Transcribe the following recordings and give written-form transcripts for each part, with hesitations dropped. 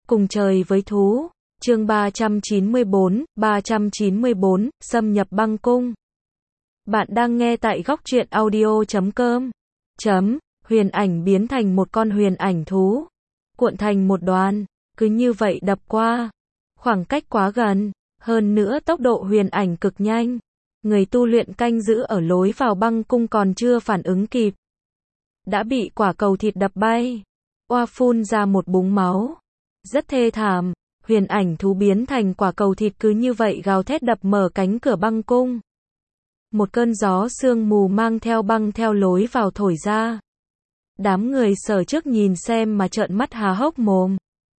Cùng trời với thú. Chương 394, xâm nhập băng cung. Bạn đang nghe tại góc truyện audio.com. Huyền ảnh biến thành một con huyền ảnh thú, cuộn thành một đoàn, cứ như vậy đập qua. Khoảng cách quá gần, hơn nữa tốc độ huyền ảnh cực nhanh. Người tu luyện canh giữ ở lối vào băng cung còn chưa phản ứng kịp, đã bị quả cầu thịt đập bay, oa phun ra một búng máu. Rất thê thảm, huyền ảnh thú biến thành quả cầu thịt cứ như vậy gào thét đập mở cánh cửa băng cung. Một cơn gió sương mù mang theo băng theo lối vào thổi ra. Đám người Sở Trước nhìn xem mà trợn mắt há hốc mồm.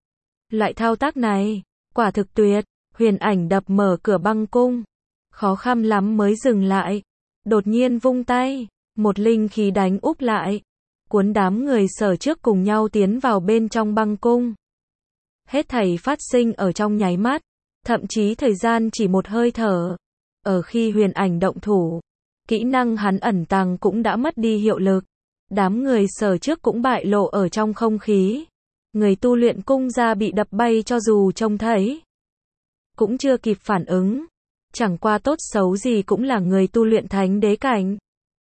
Loại thao tác này, quả thực tuyệt. Huyền ảnh đập mở cửa băng cung, khó khăn lắm mới dừng lại. Đột nhiên vung tay, một linh khí đánh úp lại, cuốn đám người Sở Trước cùng nhau tiến vào bên trong băng cung. Hết thảy phát sinh ở trong nháy mắt, thậm chí thời gian chỉ một hơi thở. Ở khi huyền ảnh động thủ, kỹ năng hắn ẩn tàng cũng đã mất đi hiệu lực. Đám người Sở Trước cũng bại lộ ở trong không khí. Người tu luyện cung gia bị đập bay cho dù trông thấy, cũng chưa kịp phản ứng. Chẳng qua tốt xấu gì cũng là người tu luyện thánh đế cảnh.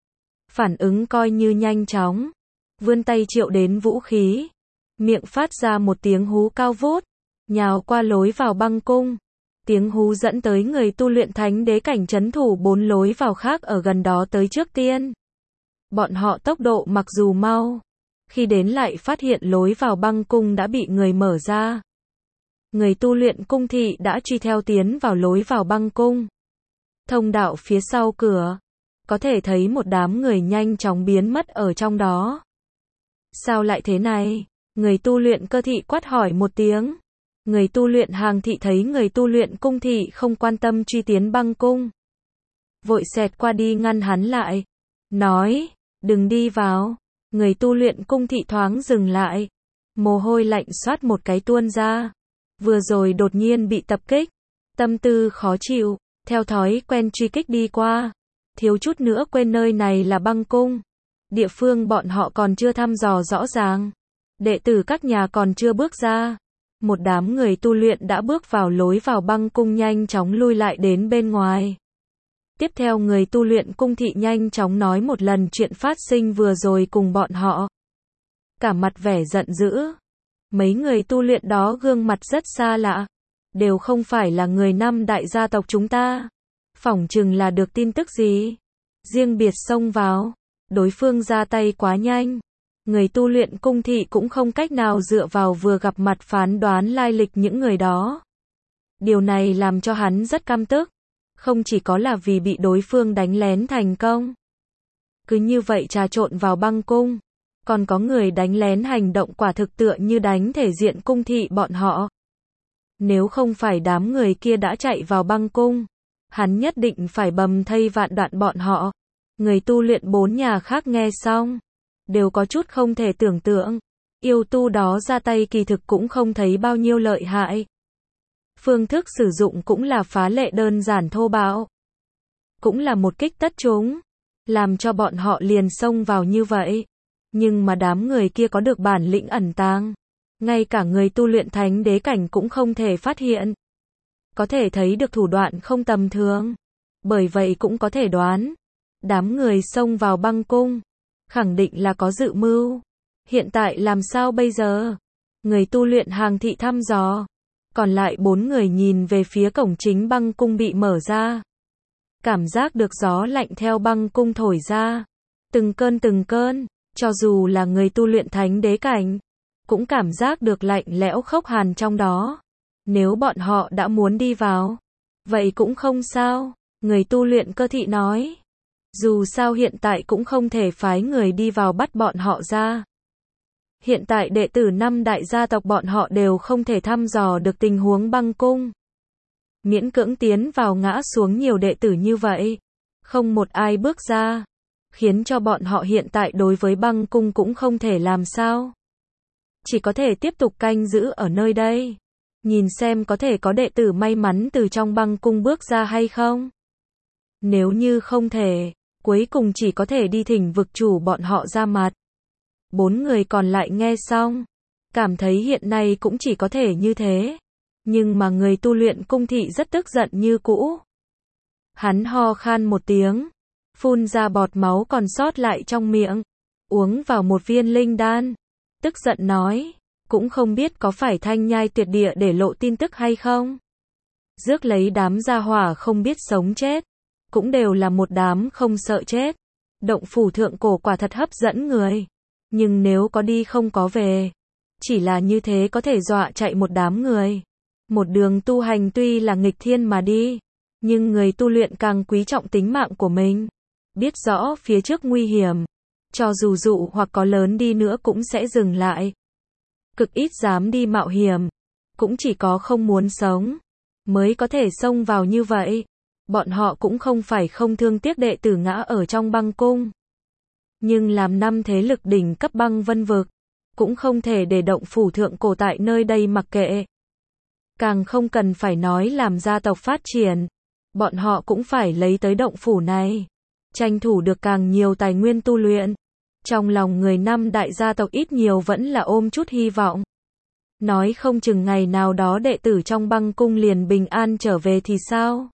Phản ứng coi như nhanh chóng. Vươn tay triệu đến vũ khí, miệng phát ra một tiếng hú cao vút, nhào qua lối vào băng cung. Tiếng hú dẫn tới người tu luyện thánh đế cảnh trấn thủ 4 lối vào khác ở gần đó tới trước tiên. Bọn họ tốc độ mặc dù mau, khi đến lại phát hiện lối vào băng cung đã bị người mở ra. Người tu luyện cung thị đã truy theo tiến vào lối vào băng cung. Thông đạo phía sau cửa, có thể thấy một đám người nhanh chóng biến mất ở trong đó. Sao lại thế này? Người tu luyện cơ thị quát hỏi một tiếng. Người tu luyện hàng thị thấy người tu luyện cung thị không quan tâm truy tiến băng cung, vội xẹt qua đi ngăn hắn lại, nói, đừng đi vào. Người tu luyện cung thị thoáng dừng lại, mồ hôi lạnh xoát một cái tuôn ra. Vừa rồi đột nhiên bị tập kích, tâm tư khó chịu, theo thói quen truy kích đi qua, thiếu chút nữa quên nơi này là băng cung. Địa phương bọn họ còn chưa thăm dò rõ ràng, đệ tử các nhà còn chưa bước ra. Một đám người tu luyện đã bước vào lối vào băng cung nhanh chóng lui lại đến bên ngoài. Tiếp theo người tu luyện cung thị nhanh chóng nói một lần chuyện phát sinh vừa rồi cùng bọn họ. Cả mặt vẻ giận dữ. Mấy người tu luyện đó gương mặt rất xa lạ, đều không phải là người năm đại gia tộc chúng ta. Phỏng chừng là được tin tức gì, riêng biệt xông vào. Đối phương ra tay quá nhanh, người tu luyện cung thị cũng không cách nào dựa vào vừa gặp mặt phán đoán lai lịch những người đó. Điều này làm cho hắn rất căm tức, không chỉ có là vì bị đối phương đánh lén thành công, cứ như vậy trà trộn vào băng cung, còn có người đánh lén hành động quả thực tựa như đánh thể diện cung thị bọn họ. Nếu không phải đám người kia đã chạy vào băng cung, hắn nhất định phải bầm thây vạn đoạn bọn họ. Người tu luyện 4 nhà khác nghe xong, đều có chút không thể tưởng tượng. Yêu tu đó ra tay kỳ thực cũng không thấy bao nhiêu lợi hại. Phương thức sử dụng cũng là phá lệ đơn giản thô bạo. Cũng là một kích tất trúng, làm cho bọn họ liền xông vào như vậy. Nhưng mà đám người kia có được bản lĩnh ẩn tàng, ngay cả người tu luyện thánh đế cảnh cũng không thể phát hiện. Có thể thấy được thủ đoạn không tầm thường. Bởi vậy cũng có thể đoán, đám người xông vào băng cung, khẳng định là có dự mưu. Hiện tại làm sao bây giờ? Người tu luyện hàng thị thăm dò. Còn lại 4 người nhìn về phía cổng chính băng cung bị mở ra. Cảm giác được gió lạnh theo băng cung thổi ra. Từng cơn, cho dù là người tu luyện thánh đế cảnh, cũng cảm giác được lạnh lẽo khốc hàn trong đó. Nếu bọn họ đã muốn đi vào, vậy cũng không sao. Người tu luyện cơ thị nói. Dù sao hiện tại cũng không thể phái người đi vào bắt bọn họ ra. Hiện tại đệ tử 5 đại gia tộc bọn họ đều không thể thăm dò được tình huống băng cung. Miễn cưỡng tiến vào ngã xuống nhiều đệ tử như vậy, không một ai bước ra, khiến cho bọn họ hiện tại đối với băng cung cũng không thể làm sao. Chỉ có thể tiếp tục canh giữ ở nơi đây, nhìn xem có thể có đệ tử may mắn từ trong băng cung bước ra hay không. Nếu như không thể, cuối cùng chỉ có thể đi thỉnh vực chủ bọn họ ra mặt. 4 người còn lại nghe xong, cảm thấy hiện nay cũng chỉ có thể như thế. Nhưng mà người tu luyện cung thị rất tức giận như cũ. Hắn ho khan một tiếng, phun ra bọt máu còn sót lại trong miệng, uống vào một viên linh đan, tức giận nói, cũng không biết có phải Thanh Nhai Tuyệt Địa để lộ tin tức hay không. Rước lấy đám gia hỏa không biết sống chết, cũng đều là một đám không sợ chết. Động phủ thượng cổ quả thật hấp dẫn người, nhưng nếu có đi không có về, chỉ là như thế có thể dọa chạy một đám người. Một đường tu hành tuy là nghịch thiên mà đi, nhưng người tu luyện càng quý trọng tính mạng của mình, biết rõ phía trước nguy hiểm, cho dù dụ hoặc có lớn đi nữa cũng sẽ dừng lại. Cực ít dám đi mạo hiểm, cũng chỉ có không muốn sống, mới có thể xông vào như vậy. Bọn họ cũng không phải không thương tiếc đệ tử ngã ở trong băng cung. Nhưng làm năm thế lực đỉnh cấp băng vân vực, cũng không thể để động phủ thượng cổ tại nơi đây mặc kệ. Càng không cần phải nói làm gia tộc phát triển, bọn họ cũng phải lấy tới động phủ này, tranh thủ được càng nhiều tài nguyên tu luyện. Trong lòng người năm đại gia tộc ít nhiều vẫn là ôm chút hy vọng. Nói không chừng ngày nào đó đệ tử trong băng cung liền bình an trở về thì sao?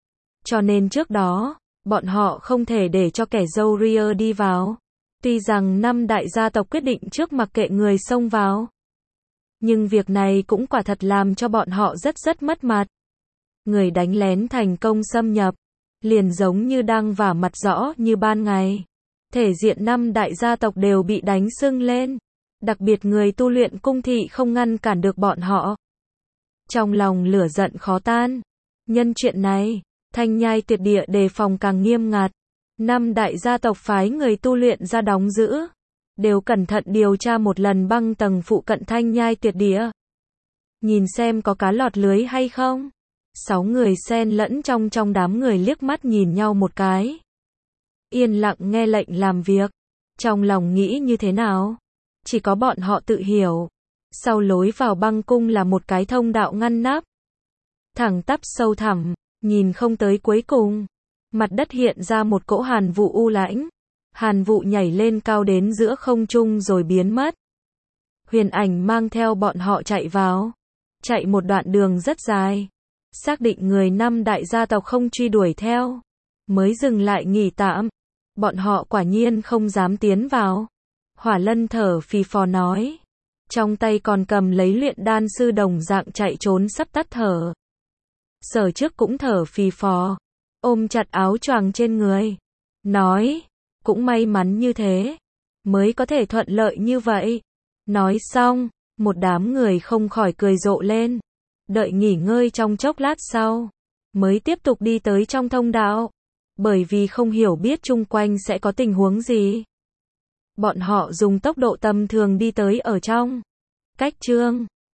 Cho nên trước đó, bọn họ không thể để cho kẻ dâu ria đi vào. Tuy rằng năm đại gia tộc quyết định trước mặc kệ người xông vào, nhưng việc này cũng quả thật làm cho bọn họ rất mất mặt. Người đánh lén thành công xâm nhập, liền giống như đang vả mặt rõ như ban ngày. Thể diện năm đại gia tộc đều bị đánh sưng lên. Đặc biệt người tu luyện cung thị không ngăn cản được bọn họ. Trong lòng lửa giận khó tan. Nhân chuyện này, Thanh Nhai Tuyệt Địa đề phòng càng nghiêm ngặt. Năm đại gia tộc phái người tu luyện ra đóng giữ, đều cẩn thận điều tra một lần băng tầng phụ cận Thanh Nhai Tuyệt Địa. Nhìn xem có cá lọt lưới hay không. 6 người xen lẫn trong đám người liếc mắt nhìn nhau một cái. Yên lặng nghe lệnh làm việc. Trong lòng nghĩ như thế nào? Chỉ có bọn họ tự hiểu. Sau lối vào băng cung là một cái thông đạo ngăn nắp, thẳng tắp sâu thẳm, nhìn không tới cuối cùng. Mặt đất hiện ra một cỗ hàn vụ u lãnh. Hàn vụ nhảy lên cao đến giữa không trung rồi biến mất. Huyền Ảnh mang theo bọn họ chạy vào. Chạy một đoạn đường rất dài. Xác định người năm đại gia tộc không truy đuổi theo, mới dừng lại nghỉ tạm. Bọn họ quả nhiên không dám tiến vào. Hỏa Lân thở phì phò nói. Trong tay còn cầm lấy luyện đan sư đồng dạng chạy trốn sắp tắt thở. Sở Trước cũng thở phì phò, ôm chặt áo choàng trên người. Nói, cũng may mắn như thế, mới có thể thuận lợi như vậy. Nói xong, một đám người không khỏi cười rộ lên. Đợi nghỉ ngơi trong chốc lát sau, mới tiếp tục đi tới trong thông đạo. Bởi vì không hiểu biết chung quanh sẽ có tình huống gì, bọn họ dùng tốc độ tầm thường đi tới ở trong. Cách chương